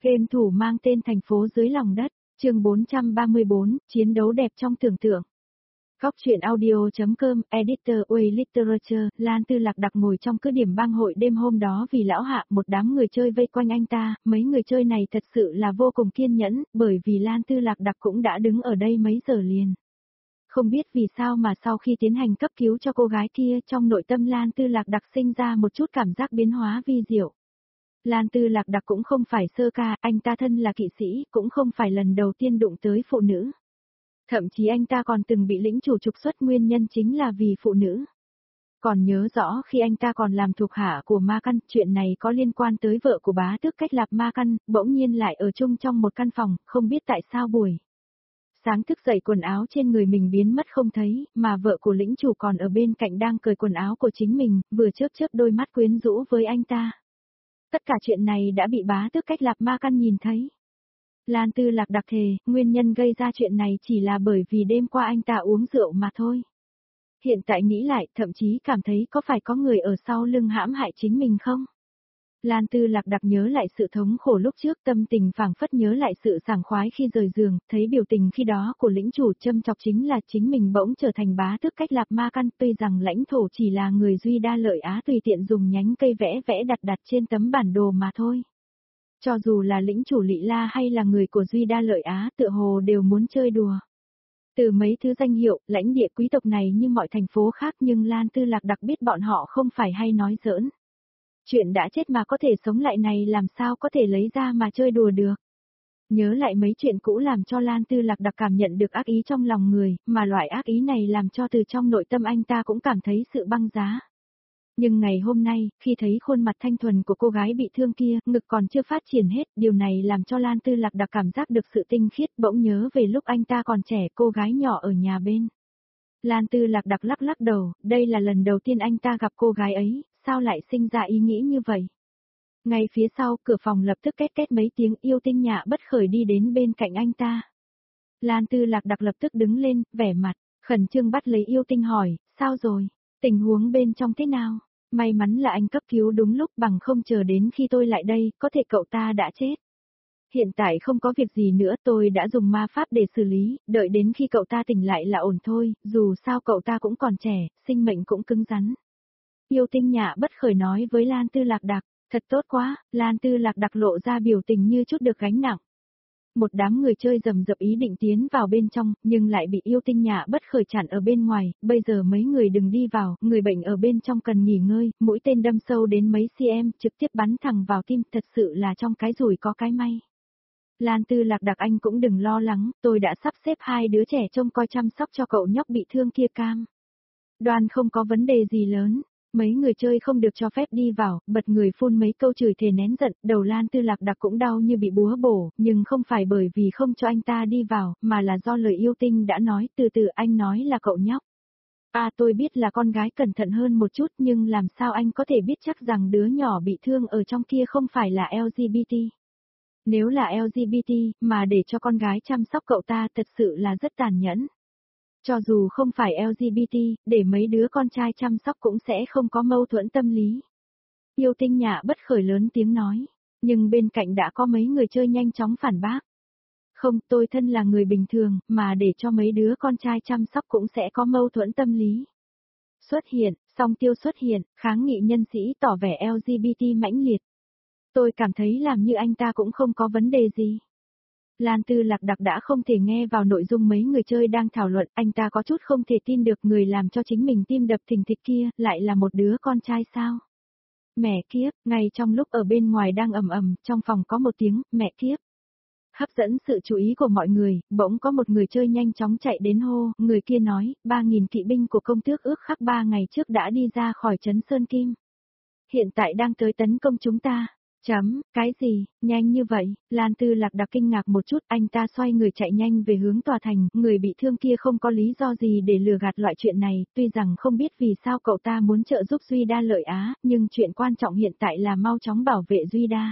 Game thủ mang tên Thành phố dưới lòng đất, chương 434, chiến đấu đẹp trong tưởng tượng. Góc truyện audio.com, editor Way Literature, Lan Tư Lạc đặc ngồi trong cứ điểm bang hội đêm hôm đó vì lão hạ một đám người chơi vây quanh anh ta, mấy người chơi này thật sự là vô cùng kiên nhẫn, bởi vì Lan Tư Lạc đặc cũng đã đứng ở đây mấy giờ liền. Không biết vì sao mà sau khi tiến hành cấp cứu cho cô gái kia trong nội tâm Lan Tư Lạc đặc sinh ra một chút cảm giác biến hóa vi diệu. Lan Tư Lạc đặc cũng không phải sơ ca, anh ta thân là kỵ sĩ, cũng không phải lần đầu tiên đụng tới phụ nữ. Thậm chí anh ta còn từng bị lĩnh chủ trục xuất nguyên nhân chính là vì phụ nữ. Còn nhớ rõ khi anh ta còn làm thuộc hạ của Ma Căn, chuyện này có liên quan tới vợ của bá tước Cách Lạp Ma Căn, bỗng nhiên lại ở chung trong một căn phòng, không biết tại sao buổi sáng thức dậy quần áo trên người mình biến mất không thấy, mà vợ của lĩnh chủ còn ở bên cạnh đang cởi quần áo của chính mình, vừa chớp chớp đôi mắt quyến rũ với anh ta. Tất cả chuyện này đã bị bá tước Cách Lạp Ma Căn nhìn thấy. Lan Tư Lạc đặc thề, nguyên nhân gây ra chuyện này chỉ là bởi vì đêm qua anh ta uống rượu mà thôi. Hiện tại nghĩ lại, thậm chí cảm thấy có phải có người ở sau lưng hãm hại chính mình không? Lan Tư Lạc đặc nhớ lại sự thống khổ lúc trước, tâm tình phảng phất nhớ lại sự sảng khoái khi rời giường, thấy biểu tình khi đó của lĩnh chủ châm chọc chính là chính mình bỗng trở thành bá tước Cách Lạp Ma Căn, tuy rằng lãnh thổ chỉ là người Duy Đa Lợi Á tùy tiện dùng nhánh cây vẽ vẽ đặt trên tấm bản đồ mà thôi. Cho dù là lĩnh chủ Lị La hay là người của Duy Đa Lợi Á tựa hồ đều muốn chơi đùa. Từ mấy thứ danh hiệu, lãnh địa quý tộc này như mọi thành phố khác nhưng Lan Tư Lạc đặc biết bọn họ không phải hay nói giỡn. Chuyện đã chết mà có thể sống lại này làm sao có thể lấy ra mà chơi đùa được. Nhớ lại mấy chuyện cũ làm cho Lan Tư Lạc đặc cảm nhận được ác ý trong lòng người, mà loại ác ý này làm cho từ trong nội tâm anh ta cũng cảm thấy sự băng giá. Nhưng ngày hôm nay, khi thấy khuôn mặt thanh thuần của cô gái bị thương kia, ngực còn chưa phát triển hết, điều này làm cho Lan Tư Lạc đặc cảm giác được sự tinh khiết, bỗng nhớ về lúc anh ta còn trẻ, cô gái nhỏ ở nhà bên. Lan Tư Lạc đặc lắc lắc đầu, đây là lần đầu tiên anh ta gặp cô gái ấy, sao lại sinh ra ý nghĩ như vậy? Ngay phía sau, cửa phòng lập tức két két mấy tiếng, Yêu Tinh Nhạ bất khởi đi đến bên cạnh anh ta. Lan Tư Lạc đặc lập tức đứng lên, vẻ mặt khẩn trương bắt lấy Yêu Tinh hỏi, sao rồi? Tình huống bên trong thế nào? May mắn là anh cấp cứu đúng lúc, bằng không chờ đến khi tôi lại đây, có thể cậu ta đã chết. Hiện tại không có việc gì nữa, tôi đã dùng ma pháp để xử lý, đợi đến khi cậu ta tỉnh lại là ổn thôi, dù sao cậu ta cũng còn trẻ, sinh mệnh cũng cứng rắn. Yêu Tinh Nhạ bất khởi nói với Lan Tư Lạc đặc, thật tốt quá, Lan Tư Lạc đặc lộ ra biểu tình như chút được gánh nặng. Một đám người chơi rầm rập ý định tiến vào bên trong, nhưng lại bị Yêu Tinh Nhạ bất khởi chặn ở bên ngoài, bây giờ mấy người đừng đi vào, người bệnh ở bên trong cần nghỉ ngơi, mũi tên đâm sâu đến mấy cm, trực tiếp bắn thẳng vào tim, thật sự là trong cái rủi có cái may. Lan Tư Lạc đặc anh cũng đừng lo lắng, tôi đã sắp xếp 2 đứa trẻ trông coi chăm sóc cho cậu nhóc bị thương kia cam. Đoan không có vấn đề gì lớn. Mấy người chơi không được cho phép đi vào, bật người phun mấy câu chửi thề nén giận, đầu Lan Tư Lạc đặc cũng đau như bị búa bổ, nhưng không phải bởi vì không cho anh ta đi vào, mà là do lời Yêu Tinh đã nói, từ từ anh nói là cậu nhóc. Tôi biết là con gái cẩn thận hơn một chút nhưng làm sao anh có thể biết chắc rằng đứa nhỏ bị thương ở trong kia không phải là LGBT. Nếu là LGBT, mà để cho con gái chăm sóc cậu ta thật sự là rất tàn nhẫn. Cho dù không phải LGBT, để mấy đứa con trai chăm sóc cũng sẽ không có mâu thuẫn tâm lý. Yêu Tinh Nhạ bất khởi lớn tiếng nói, nhưng bên cạnh đã có mấy người chơi nhanh chóng phản bác. Không, tôi thân là người bình thường, mà để cho mấy đứa con trai chăm sóc cũng sẽ có mâu thuẫn tâm lý. Xuất hiện, Song Tiêu xuất hiện, kháng nghị nhân sĩ tỏ vẻ LGBT mãnh liệt. Tôi cảm thấy làm như anh ta cũng không có vấn đề gì. Lan Tư Lạc đặc đã không thể nghe vào nội dung mấy người chơi đang thảo luận, anh ta có chút không thể tin được người làm cho chính mình tim đập thình thịch kia, lại là một đứa con trai sao? Mẹ kiếp, ngay trong lúc ở bên ngoài đang ầm ầm, trong phòng có một tiếng, mẹ kiếp. Hấp dẫn sự chú ý của mọi người, bỗng có một người chơi nhanh chóng chạy đến hô, người kia nói, 3.000 kỵ binh của công tước ước khắc 3 ngày trước đã đi ra khỏi trấn Sơn Kim. Hiện tại đang tới tấn công chúng ta. Cái gì, nhanh như vậy, Lan Tư Lạc đặc kinh ngạc một chút, anh ta xoay người chạy nhanh về hướng tòa thành, người bị thương kia không có lý do gì để lừa gạt loại chuyện này, tuy rằng không biết vì sao cậu ta muốn trợ giúp Duy Đa Lợi Á, nhưng chuyện quan trọng hiện tại là mau chóng bảo vệ Duy Đa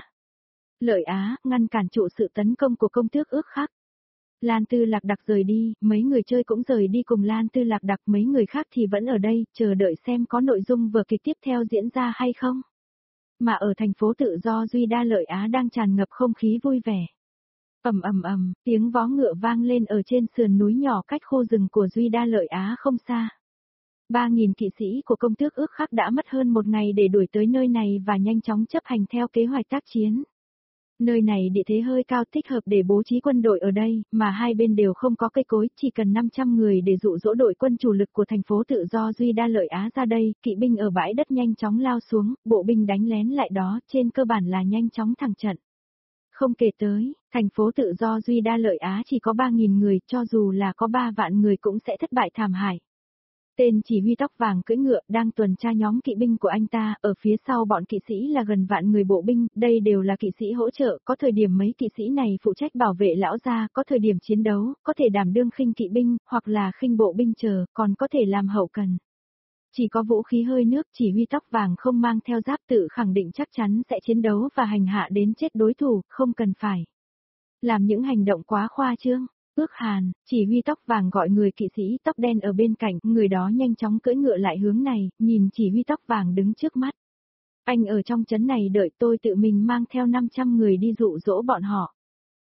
Lợi Á, ngăn cản trụ sự tấn công của công tước ước khắc. Lan Tư Lạc đặc rời đi, mấy người chơi cũng rời đi cùng Lan Tư Lạc đặc, mấy người khác thì vẫn ở đây, chờ đợi xem có nội dung vở kịch tiếp theo diễn ra hay không. Mà ở thành phố tự do Duy Đa Lợi Á đang tràn ngập không khí vui vẻ. Ầm ầm ầm, tiếng vó ngựa vang lên ở trên sườn núi nhỏ cách khu rừng của Duy Đa Lợi Á không xa. 3.000 kỵ sĩ của công tước ước khắc đã mất hơn một ngày để đuổi tới nơi này và nhanh chóng chấp hành theo kế hoạch tác chiến. Nơi này địa thế hơi cao thích hợp để bố trí quân đội ở đây, mà hai bên đều không có cây cối, chỉ cần 500 người để dụ dỗ đội quân chủ lực của thành phố tự do Duy Đa Lợi Á ra đây, kỵ binh ở bãi đất nhanh chóng lao xuống, bộ binh đánh lén lại đó, trên cơ bản là nhanh chóng thẳng trận. Không kể tới, thành phố tự do Duy Đa Lợi Á chỉ có 3.000 người, cho dù là có 3 vạn người cũng sẽ thất bại thảm hại. Tên chỉ huy tóc vàng cưỡi ngựa đang tuần tra nhóm kỵ binh của anh ta, ở phía sau bọn kỵ sĩ là gần vạn người bộ binh, đây đều là kỵ sĩ hỗ trợ, có thời điểm mấy kỵ sĩ này phụ trách bảo vệ lão gia, có thời điểm chiến đấu, có thể đảm đương khinh kỵ binh, hoặc là khinh bộ binh chờ, còn có thể làm hậu cần. Chỉ có vũ khí hơi nước, chỉ huy tóc vàng không mang theo giáp tự khẳng định chắc chắn sẽ chiến đấu và hành hạ đến chết đối thủ, không cần phải làm những hành động quá khoa trương. Ước Hàn, chỉ huy tóc vàng gọi người kỵ sĩ tóc đen ở bên cạnh, người đó nhanh chóng cưỡi ngựa lại hướng này, nhìn chỉ huy tóc vàng đứng trước mắt. Anh ở trong trấn này đợi tôi tự mình mang theo 500 người đi dụ dỗ bọn họ.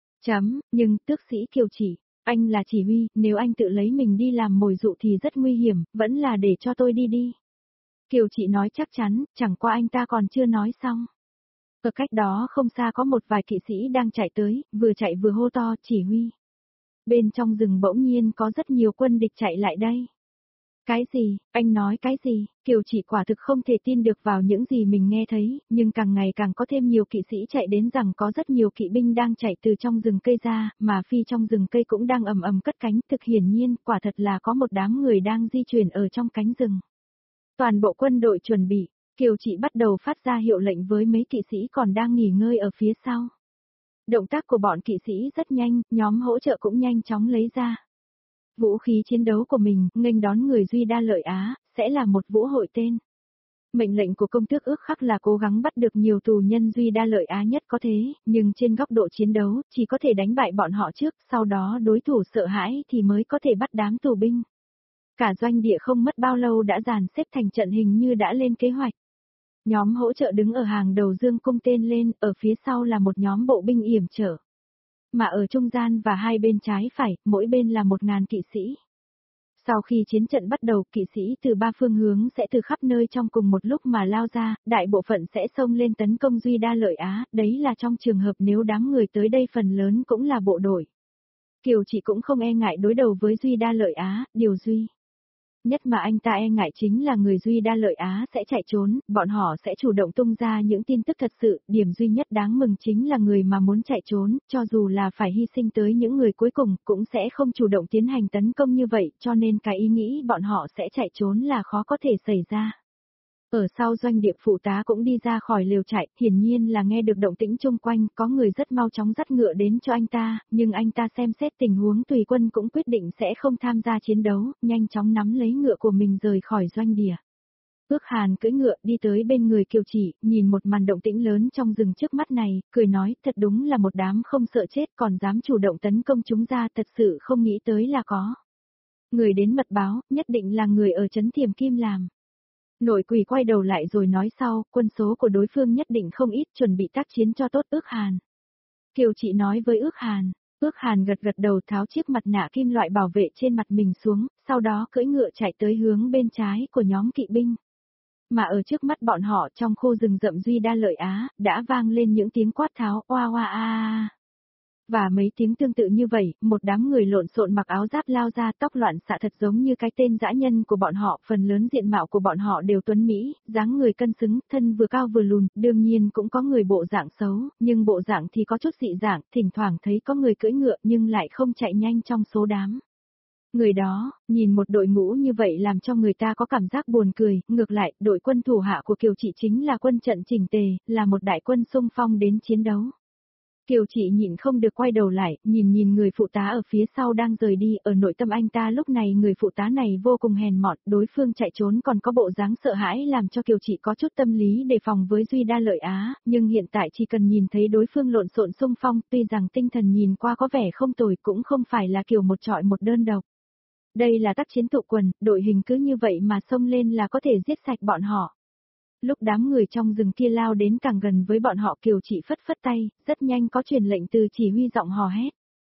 Nhưng tước sĩ Kiều Chỉ, anh là chỉ huy, nếu anh tự lấy mình đi làm mồi dụ thì rất nguy hiểm, vẫn là để cho tôi đi đi. Kiều Chỉ nói chắc chắn, chẳng qua anh ta còn chưa nói xong. Ở cách đó không xa có một vài kỵ sĩ đang chạy tới, vừa chạy vừa hô to chỉ huy. Bên trong rừng bỗng nhiên có rất nhiều quân địch chạy lại đây. Cái gì, anh nói cái gì, Kiều Chỉ quả thực không thể tin được vào những gì mình nghe thấy, nhưng càng ngày càng có thêm nhiều kỵ sĩ chạy đến rằng có rất nhiều kỵ binh đang chạy từ trong rừng cây ra, mà phi trong rừng cây cũng đang ầm ầm cất cánh, thực hiển nhiên, quả thật là có một đám người đang di chuyển ở trong cánh rừng. Toàn bộ quân đội chuẩn bị, Kiều Chỉ bắt đầu phát ra hiệu lệnh với mấy kỵ sĩ còn đang nghỉ ngơi ở phía sau. Động tác của bọn kỵ sĩ rất nhanh, nhóm hỗ trợ cũng nhanh chóng lấy ra vũ khí chiến đấu của mình, nghênh đón người Duy Đa Lợi Á, sẽ là một vũ hội tên. Mệnh lệnh của công tước ước khắc là cố gắng bắt được nhiều tù nhân Duy Đa Lợi Á nhất có thể, nhưng trên góc độ chiến đấu, chỉ có thể đánh bại bọn họ trước, sau đó đối thủ sợ hãi thì mới có thể bắt đám tù binh. Cả doanh địa không mất bao lâu đã dàn xếp thành trận hình như đã lên kế hoạch. Nhóm hỗ trợ đứng ở hàng đầu dương cung tên lên, ở phía sau là một nhóm bộ binh yểm trở. Mà ở trung gian và hai bên trái phải, mỗi bên là 1.000 kỵ sĩ. Sau khi chiến trận bắt đầu, kỵ sĩ từ 3 phương hướng sẽ từ khắp nơi trong cùng một lúc mà lao ra, đại bộ phận sẽ xông lên tấn công Duy Đa Lợi Á, đấy là trong trường hợp nếu đám người tới đây phần lớn cũng là bộ đội. Kiều Chỉ cũng không e ngại đối đầu với Duy Đa Lợi Á, điều duy nhất mà anh ta e ngại chính là người Duy Đa Lợi Á sẽ chạy trốn, bọn họ sẽ chủ động tung ra những tin tức thật sự, điểm duy nhất đáng mừng chính là người mà muốn chạy trốn, cho dù là phải hy sinh tới những người cuối cùng, cũng sẽ không chủ động tiến hành tấn công như vậy, cho nên cái ý nghĩ bọn họ sẽ chạy trốn là khó có thể xảy ra. Ở sau doanh địa phụ tá cũng đi ra khỏi lều trại, hiển nhiên là nghe được động tĩnh chung quanh, có người rất mau chóng dắt ngựa đến cho anh ta, nhưng anh ta xem xét tình huống tùy quân cũng quyết định sẽ không tham gia chiến đấu, nhanh chóng nắm lấy ngựa của mình rời khỏi doanh địa. Ước Hàn cưỡi ngựa đi tới bên người Kiều Chỉ, nhìn một màn động tĩnh lớn trong rừng trước mắt này, cười nói, thật đúng là một đám không sợ chết còn dám chủ động tấn công chúng ta, thật sự không nghĩ tới là có. Người đến mật báo, nhất định là người ở trấn Thiềm Kim làm. Nội quỷ quay đầu lại rồi nói sau, quân số của đối phương nhất định không ít, chuẩn bị tác chiến cho tốt. Ước Hàn. Kiều Chỉ nói với Ước Hàn gật gật đầu tháo chiếc mặt nạ kim loại bảo vệ trên mặt mình xuống, sau đó cưỡi ngựa chạy tới hướng bên trái của nhóm kỵ binh. Mà ở trước mắt bọn họ trong khu rừng rậm Duy Đa Lợi Á, đã vang lên những tiếng quát tháo, oa oa a. Và mấy tiếng tương tự như vậy, một đám người lộn xộn mặc áo giáp lao ra, tóc loạn xạ thật giống như cái tên dã nhân của bọn họ, phần lớn diện mạo của bọn họ đều tuấn mỹ, dáng người cân xứng, thân vừa cao vừa lùn, đương nhiên cũng có người bộ dạng xấu, nhưng bộ dạng thì có chút dị dạng, thỉnh thoảng thấy có người cưỡi ngựa nhưng lại không chạy nhanh trong số đám. Người đó, nhìn một đội ngũ như vậy làm cho người ta có cảm giác buồn cười, ngược lại, đội quân thủ hạ của Kiều Chỉ chính là quân trận chỉnh tề, là một đại quân xung phong đến chiến đấu. Kiều Chỉ nhịn không được quay đầu lại, nhìn người phụ tá ở phía sau đang rời đi, ở nội tâm anh ta lúc này người phụ tá này vô cùng hèn mọn, đối phương chạy trốn còn có bộ dáng sợ hãi làm cho Kiều Chỉ có chút tâm lý đề phòng với Duy Đa Lợi Á, nhưng hiện tại chỉ cần nhìn thấy đối phương lộn xộn xung phong, tuy rằng tinh thần nhìn qua có vẻ không tồi cũng không phải là kiểu một trọi một đơn độc. Đây là tác chiến tụ quần, đội hình cứ như vậy mà xông lên là có thể giết sạch bọn họ. Lúc đám người trong rừng kia lao đến càng gần với bọn họ, Kiều Trị phất phất tay, rất nhanh có truyền lệnh từ chỉ huy giọng hò hét.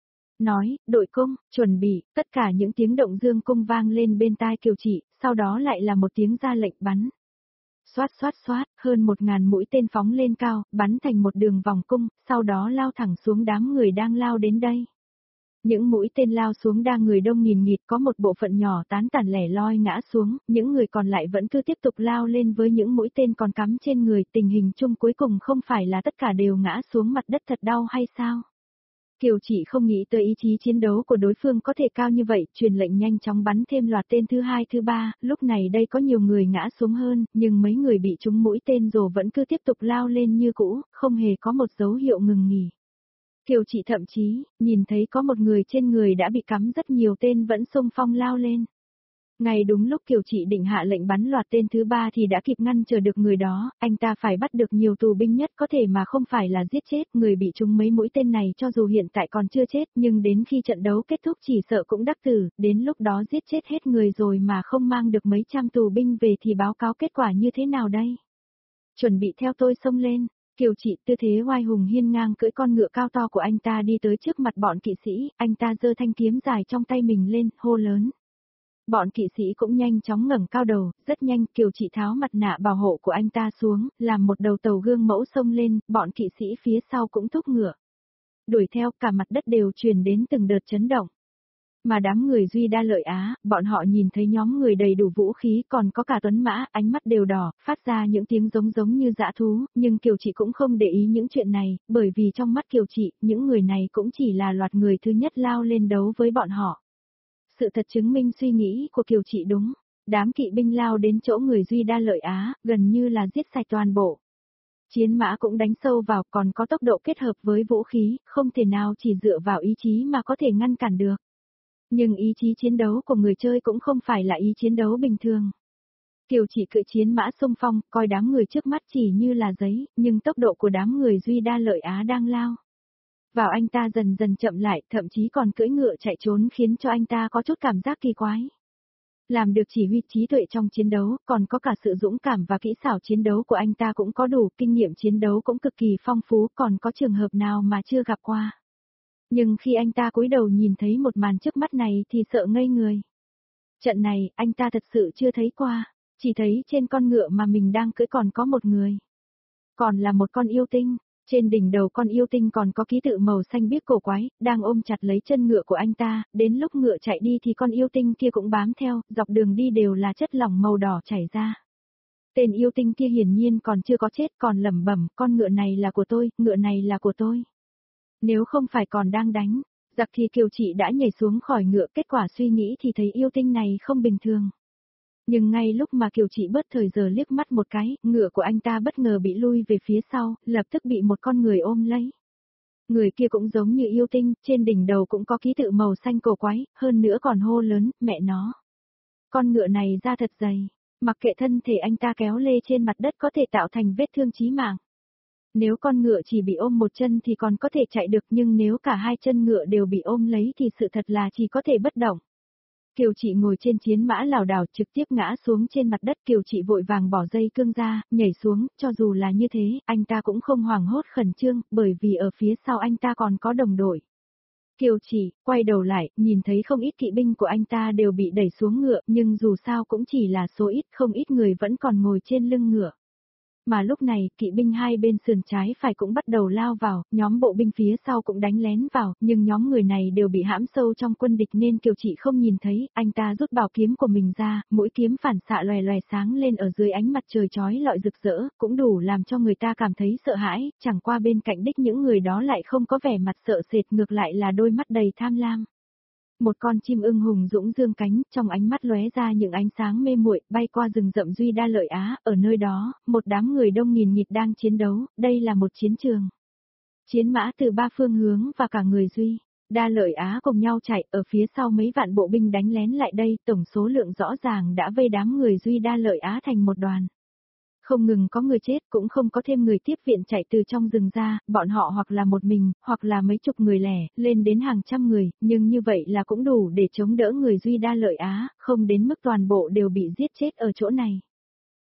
Nói, đội cung, chuẩn bị, tất cả những tiếng động dương cung vang lên bên tai Kiều Trị, sau đó lại là một tiếng ra lệnh bắn. Xoát xoát xoát, hơn 1000 mũi tên phóng lên cao, bắn thành một đường vòng cung, sau đó lao thẳng xuống đám người đang lao đến đây. Những mũi tên lao xuống đang người đông nghìn nghịt, có một bộ phận nhỏ tán tản lẻ loi ngã xuống, những người còn lại vẫn cứ tiếp tục lao lên với những mũi tên còn cắm trên người, tình hình chung cuối cùng không phải là tất cả đều ngã xuống mặt đất thật đau hay sao? Kiều Trị không nghĩ tới ý chí chiến đấu của đối phương có thể cao như vậy, truyền lệnh nhanh chóng bắn thêm loạt tên thứ hai thứ ba, lúc này đây có nhiều người ngã xuống hơn, nhưng mấy người bị trúng mũi tên rồi vẫn cứ tiếp tục lao lên như cũ, không hề có một dấu hiệu ngừng nghỉ. Kiều Trị thậm chí, nhìn thấy có một người trên người đã bị cắm rất nhiều tên vẫn xung phong lao lên. Ngay đúng lúc Kiều Trị định hạ lệnh bắn loạt tên thứ ba thì đã kịp ngăn chờ được người đó, anh ta phải bắt được nhiều tù binh nhất có thể mà không phải là giết chết, người bị trúng mấy mũi tên này cho dù hiện tại còn chưa chết nhưng đến khi trận đấu kết thúc chỉ sợ cũng đắc tử, đến lúc đó giết chết hết người rồi mà không mang được mấy trăm tù binh về thì báo cáo kết quả như thế nào đây? Chuẩn bị theo tôi xông lên. Kiều Trị tư thế oai hùng hiên ngang cưỡi con ngựa cao to của anh ta đi tới trước mặt bọn kỵ sĩ, anh ta giơ thanh kiếm dài trong tay mình lên, hô lớn. Bọn kỵ sĩ cũng nhanh chóng ngẩng cao đầu, rất nhanh Kiều Trị tháo mặt nạ bảo hộ của anh ta xuống, làm một đầu tàu gương mẫu xông lên, bọn kỵ sĩ phía sau cũng thúc ngựa. Đuổi theo, cả mặt đất đều truyền đến từng đợt chấn động. Mà đám người Duy Đa Lợi Á, bọn họ nhìn thấy nhóm người đầy đủ vũ khí còn có cả tuấn mã, ánh mắt đều đỏ, phát ra những tiếng giống như dã thú, nhưng Kiều Trị cũng không để ý những chuyện này, bởi vì trong mắt Kiều Trị, những người này cũng chỉ là loạt người thứ nhất lao lên đấu với bọn họ. Sự thật chứng minh suy nghĩ của Kiều Trị đúng, đám kỵ binh lao đến chỗ người Duy Đa Lợi Á, gần như là giết sạch toàn bộ. Chiến mã cũng đánh sâu vào, còn có tốc độ kết hợp với vũ khí, không thể nào chỉ dựa vào ý chí mà có thể ngăn cản được. Nhưng ý chí chiến đấu của người chơi cũng không phải là ý chiến đấu bình thường. Kiều Trị cưỡi chiến mã xung phong, coi đám người trước mắt chỉ như là giấy, nhưng tốc độ của đám người Duy Đa Lợi Á đang lao vào anh ta dần dần chậm lại, thậm chí còn cưỡi ngựa chạy trốn khiến cho anh ta có chút cảm giác kỳ quái. Làm được chỉ huy trí tuệ trong chiến đấu, còn có cả sự dũng cảm và kỹ xảo chiến đấu của anh ta cũng có đủ, kinh nghiệm chiến đấu cũng cực kỳ phong phú, còn có trường hợp nào mà chưa gặp qua. Nhưng khi anh ta cúi đầu nhìn thấy một màn trước mắt này thì sợ ngây người. Trận này, anh ta thật sự chưa thấy qua, chỉ thấy trên con ngựa mà mình đang cưỡi còn có một người. Còn là một con yêu tinh, trên đỉnh đầu con yêu tinh còn có ký tự màu xanh biếc cổ quái, đang ôm chặt lấy chân ngựa của anh ta, đến lúc ngựa chạy đi thì con yêu tinh kia cũng bám theo, dọc đường đi đều là chất lỏng màu đỏ chảy ra. Tên yêu tinh kia hiển nhiên còn chưa có chết, còn lẩm bẩm, con ngựa này là của tôi, ngựa này là của tôi. Nếu không phải còn đang đánh, giặc thì Kiều Trị đã nhảy xuống khỏi ngựa, kết quả suy nghĩ thì thấy yêu tinh này không bình thường. Nhưng ngay lúc mà Kiều Trị bớt thời giờ liếc mắt một cái, ngựa của anh ta bất ngờ bị lui về phía sau, lập tức bị một con người ôm lấy. Người kia cũng giống như yêu tinh, trên đỉnh đầu cũng có ký tự màu xanh cổ quái, hơn nữa còn hô lớn, mẹ nó. Con ngựa này da thật dày, mặc kệ thân thể anh ta kéo lê trên mặt đất có thể tạo thành vết thương chí mạng. Nếu con ngựa chỉ bị ôm một chân thì còn có thể chạy được, nhưng nếu cả hai chân ngựa đều bị ôm lấy thì sự thật là chỉ có thể bất động. Kiều Trị ngồi trên chiến mã lảo đảo trực tiếp ngã xuống trên mặt đất, Kiều Trị vội vàng bỏ dây cương ra, nhảy xuống, cho dù là như thế, anh ta cũng không hoảng hốt khẩn trương, bởi vì ở phía sau anh ta còn có đồng đội. Kiều Trị, quay đầu lại, nhìn thấy không ít kỵ binh của anh ta đều bị đẩy xuống ngựa, nhưng dù sao cũng chỉ là số ít, không ít người vẫn còn ngồi trên lưng ngựa. Mà lúc này, kỵ binh hai bên sườn trái phải cũng bắt đầu lao vào, nhóm bộ binh phía sau cũng đánh lén vào, nhưng nhóm người này đều bị hãm sâu trong quân địch nên Kiều Trị không nhìn thấy, anh ta rút bảo kiếm của mình ra, mũi kiếm phản xạ lòe lòe sáng lên ở dưới ánh mặt trời chói lọi rực rỡ, cũng đủ làm cho người ta cảm thấy sợ hãi, chẳng qua bên cạnh đích những người đó lại không có vẻ mặt sợ sệt, ngược lại là đôi mắt đầy tham lam. Một con chim ưng hùng dũng dương cánh, trong ánh mắt lóe ra những ánh sáng mê muội, bay qua rừng rậm Duy Đa Lợi Á, ở nơi đó, một đám người đông nghìn nghịt đang chiến đấu, đây là một chiến trường. Chiến mã từ ba phương hướng và cả người Duy Đa Lợi Á cùng nhau chạy, ở phía sau mấy vạn bộ binh đánh lén lại đây, tổng số lượng rõ ràng đã vây đám người Duy Đa Lợi Á thành một đoàn. Không ngừng có người chết, cũng không có thêm người tiếp viện chạy từ trong rừng ra, bọn họ hoặc là một mình, hoặc là mấy chục người lẻ, lên đến hàng trăm người, nhưng như vậy là cũng đủ để chống đỡ người Duy Đa Lợi Á, không đến mức toàn bộ đều bị giết chết ở chỗ này.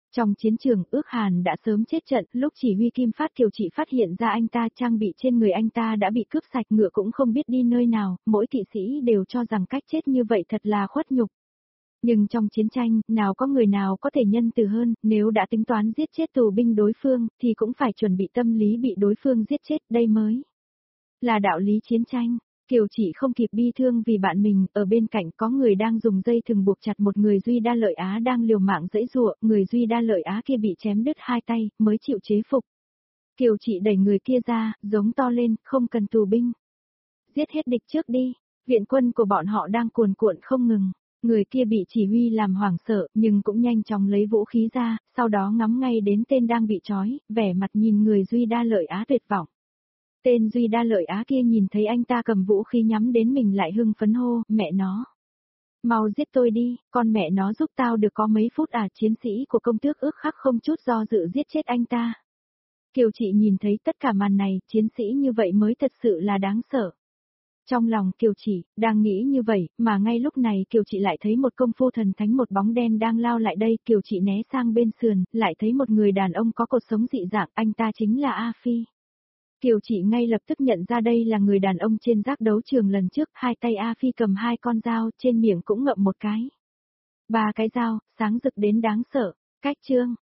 Trong chiến trường, Ước Hàn đã sớm chết trận, lúc chỉ huy Kim Phát Kiều Trị phát hiện ra anh ta trang bị trên người anh ta đã bị cướp sạch, ngựa cũng không biết đi nơi nào, mỗi kỵ sĩ đều cho rằng cách chết như vậy thật là khuất nhục. Nhưng trong chiến tranh, nào có người nào có thể nhân từ hơn, nếu đã tính toán giết chết tù binh đối phương, thì cũng phải chuẩn bị tâm lý bị đối phương giết chết, đây mới là đạo lý chiến tranh. Kiều Chỉ không kịp bi thương vì bạn mình, ở bên cạnh có người đang dùng dây thừng buộc chặt một người Duy Đa Lợi Á đang liều mạng giãy giụa, người Duy Đa Lợi Á kia bị chém đứt hai tay, mới chịu chế phục. Kiều Chỉ đẩy người kia ra, giống to lên, không cần tù binh. Giết hết địch trước đi, viện quân của bọn họ đang cuồn cuộn không ngừng. Người kia bị chỉ huy làm hoảng sợ, nhưng cũng nhanh chóng lấy vũ khí ra, sau đó ngắm ngay đến tên đang bị trói, vẻ mặt nhìn người Duy Đa Lợi Á tuyệt vọng. Tên Duy Đa Lợi Á kia nhìn thấy anh ta cầm vũ khí nhắm đến mình lại hưng phấn hô, mẹ nó. Mau giết tôi đi, con mẹ nó giúp tao được có mấy phút à, chiến sĩ của công tước Ước Khắc không chút do dự giết chết anh ta. Kiều Chị nhìn thấy tất cả màn này, chiến sĩ như vậy mới thật sự là đáng sợ. Trong lòng Kiều Chỉ, đang nghĩ như vậy, mà ngay lúc này Kiều Chị lại thấy một công phu thần thánh, một bóng đen đang lao lại đây, Kiều Chị né sang bên sườn, lại thấy một người đàn ông có cột sống dị dạng, anh ta chính là A Phi. Kiều Chị ngay lập tức nhận ra đây là người đàn ông trên giác đấu trường lần trước, hai tay A Phi cầm hai con dao, trên miệng cũng ngậm một cái. Ba cái dao, sáng rực đến đáng sợ. Cách chương